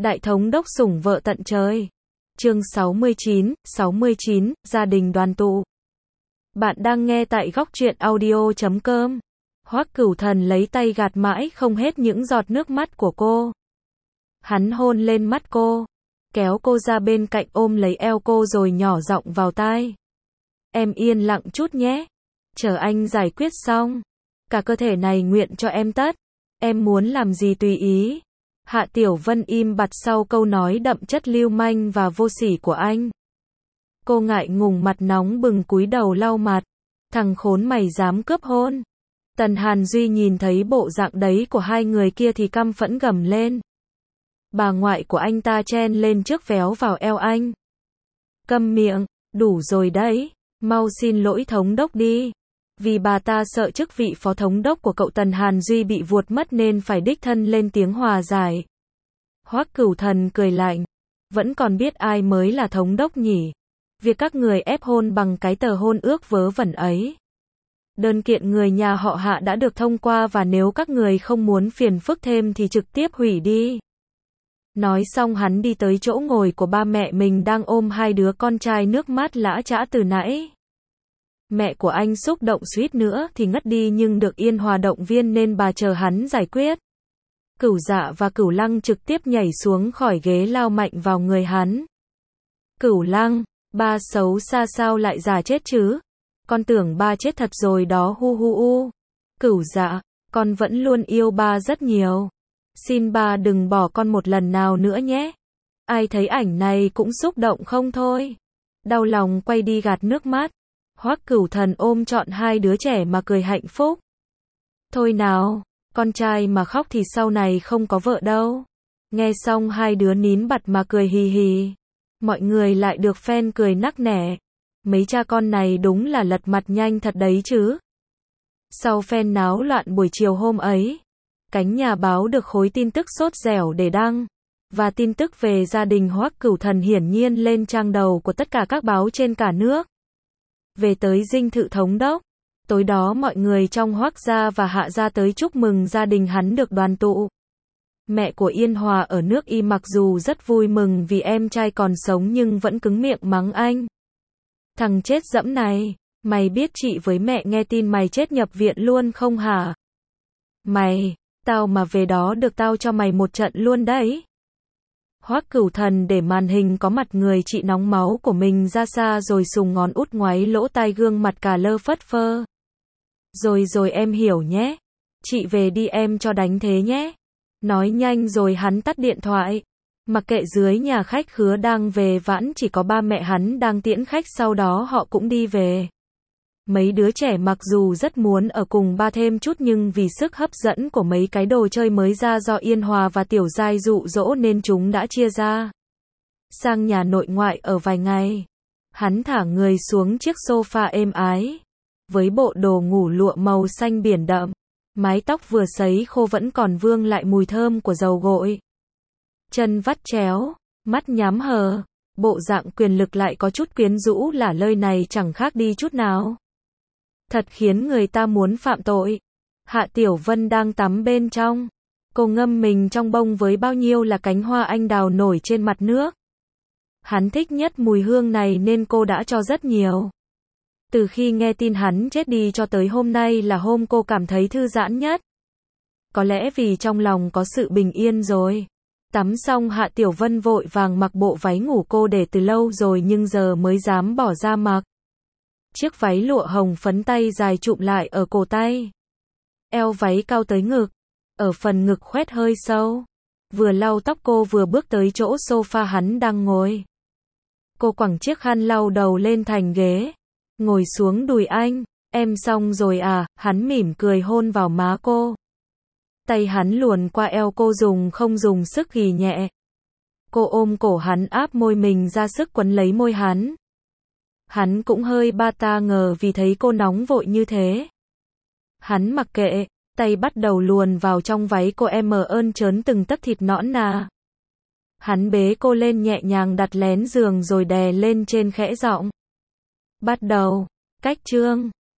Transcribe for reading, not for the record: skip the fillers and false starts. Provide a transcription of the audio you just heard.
Đại thống đốc sủng vợ tận trời. Chương 69, gia đình đoàn tụ. Bạn đang nghe tại góc truyện audio.com. Hoắc Cửu Thần lấy tay gạt mãi không hết những giọt nước mắt của cô. Hắn hôn lên mắt cô, kéo cô ra bên cạnh ôm lấy eo cô rồi nhỏ giọng vào tai. Em yên lặng chút nhé. Chờ anh giải quyết xong. Cả cơ thể này nguyện cho em tất. Em muốn làm gì tùy ý. Hạ Tiểu Vân im bặt sau câu nói đậm chất lưu manh và vô sỉ của anh. Cô ngại ngùng mặt nóng bừng cúi đầu lau mặt. Thằng khốn mày dám cướp hôn. Tần Hàn Duy nhìn thấy bộ dạng đấy của hai người kia thì căm phẫn gầm lên. Bà ngoại của anh ta chen lên trước véo vào eo anh. Câm miệng, đủ rồi đấy, mau xin lỗi thống đốc đi. Vì bà ta sợ chức vị phó thống đốc của cậu Tần Hàn Duy bị vuột mất nên phải đích thân lên tiếng hòa giải. Hoắc Cửu Thần cười lạnh. Vẫn còn biết ai mới là thống đốc nhỉ? Việc các người ép hôn bằng cái tờ hôn ước vớ vẩn ấy. Đơn kiện người nhà họ Hạ đã được thông qua và nếu các người không muốn phiền phức thêm thì trực tiếp hủy đi. Nói xong hắn đi tới chỗ ngồi của ba mẹ mình đang ôm hai đứa con trai nước mắt lã chã từ nãy. Mẹ của anh xúc động suýt nữa thì ngất đi nhưng được Yên Hòa động viên nên bà chờ hắn giải quyết. Cửu Dạ và Cửu Lăng trực tiếp nhảy xuống khỏi ghế lao mạnh vào người hắn. Cửu Lăng, ba xấu xa sao lại già chết chứ? Con tưởng ba chết thật rồi đó hu hu u. Cửu Dạ, con vẫn luôn yêu ba rất nhiều. Xin ba đừng bỏ con một lần nào nữa nhé. Ai thấy ảnh này cũng xúc động không thôi. Đau lòng quay đi gạt nước mắt. Hoắc Cửu Thần ôm trọn hai đứa trẻ mà cười hạnh phúc. Thôi nào, con trai mà khóc thì sau này không có vợ đâu. Nghe xong hai đứa nín bặt mà cười hì hì. Mọi người lại được fan cười nắc nẻ. Mấy cha con này đúng là lật mặt nhanh thật đấy chứ. Sau fan náo loạn buổi chiều hôm ấy, cánh nhà báo được khối tin tức sốt dẻo để đăng. Và tin tức về gia đình Hoắc Cửu Thần hiển nhiên lên trang đầu của tất cả các báo trên cả nước. Về tới dinh thự thống đốc, tối đó mọi người trong Hoắc gia và Hạ gia tới chúc mừng gia đình hắn được đoàn tụ. Mẹ của Yên Hòa ở nước Y mặc dù rất vui mừng vì em trai còn sống nhưng vẫn cứng miệng mắng anh. Thằng chết dẫm này, mày biết chị với mẹ nghe tin mày chết nhập viện luôn không hả? Mày, tao mà về đó được tao cho mày một trận luôn đấy. Hoắc Cửu Thần để màn hình có mặt người chị nóng máu của mình ra xa rồi sùng ngón út ngoáy lỗ tai gương mặt cà lơ phất phơ. Rồi em hiểu nhé. Chị về đi em cho đánh thế nhé. Nói nhanh rồi hắn tắt điện thoại. Mặc kệ dưới nhà khách khứa đang về vãn chỉ có ba mẹ hắn đang tiễn khách sau đó họ cũng đi về. Mấy đứa trẻ mặc dù rất muốn ở cùng ba thêm chút nhưng vì sức hấp dẫn của mấy cái đồ chơi mới ra do Yên Hòa và Tiểu Giai dụ dỗ nên chúng đã chia ra. Sang nhà nội ngoại ở vài ngày. Hắn thả người xuống chiếc sofa êm ái. Với bộ đồ ngủ lụa màu xanh biển đậm. Mái tóc vừa sấy khô vẫn còn vương lại mùi thơm của dầu gội. Chân vắt chéo, mắt nhắm hờ. Bộ dạng quyền lực lại có chút quyến rũ lả lơi này chẳng khác đi chút nào. Thật khiến người ta muốn phạm tội. Hạ Tiểu Vân đang tắm bên trong. Cô ngâm mình trong bông với bao nhiêu là cánh hoa anh đào nổi trên mặt nước. Hắn thích nhất mùi hương này nên cô đã cho rất nhiều. Từ khi nghe tin hắn chết đi cho tới hôm nay là hôm cô cảm thấy thư giãn nhất. Có lẽ vì trong lòng có sự bình yên rồi. Tắm xong Hạ Tiểu Vân vội vàng mặc bộ váy ngủ cô để từ lâu rồi nhưng giờ mới dám bỏ ra mặc. Chiếc váy lụa hồng phấn tay dài chụm lại ở cổ tay. Eo váy cao tới ngực. Ở phần ngực khoét hơi sâu. Vừa lau tóc cô vừa bước tới chỗ sofa hắn đang ngồi. Cô quẳng chiếc khăn lau đầu lên thành ghế. Ngồi xuống đùi anh. Em xong rồi à? Hắn mỉm cười hôn vào má cô. Tay hắn luồn qua eo cô không dùng sức ghì nhẹ. Cô ôm cổ hắn áp môi mình ra sức quấn lấy môi hắn. Hắn cũng hơi ba ta ngờ vì thấy cô nóng vội như thế. Hắn mặc kệ, tay bắt đầu luồn vào trong váy cô em ơn trớn từng tấc thịt nõn nà. Hắn bế cô lên nhẹ nhàng đặt lén giường rồi đè lên trên khẽ giọng. Bắt đầu, cách chương.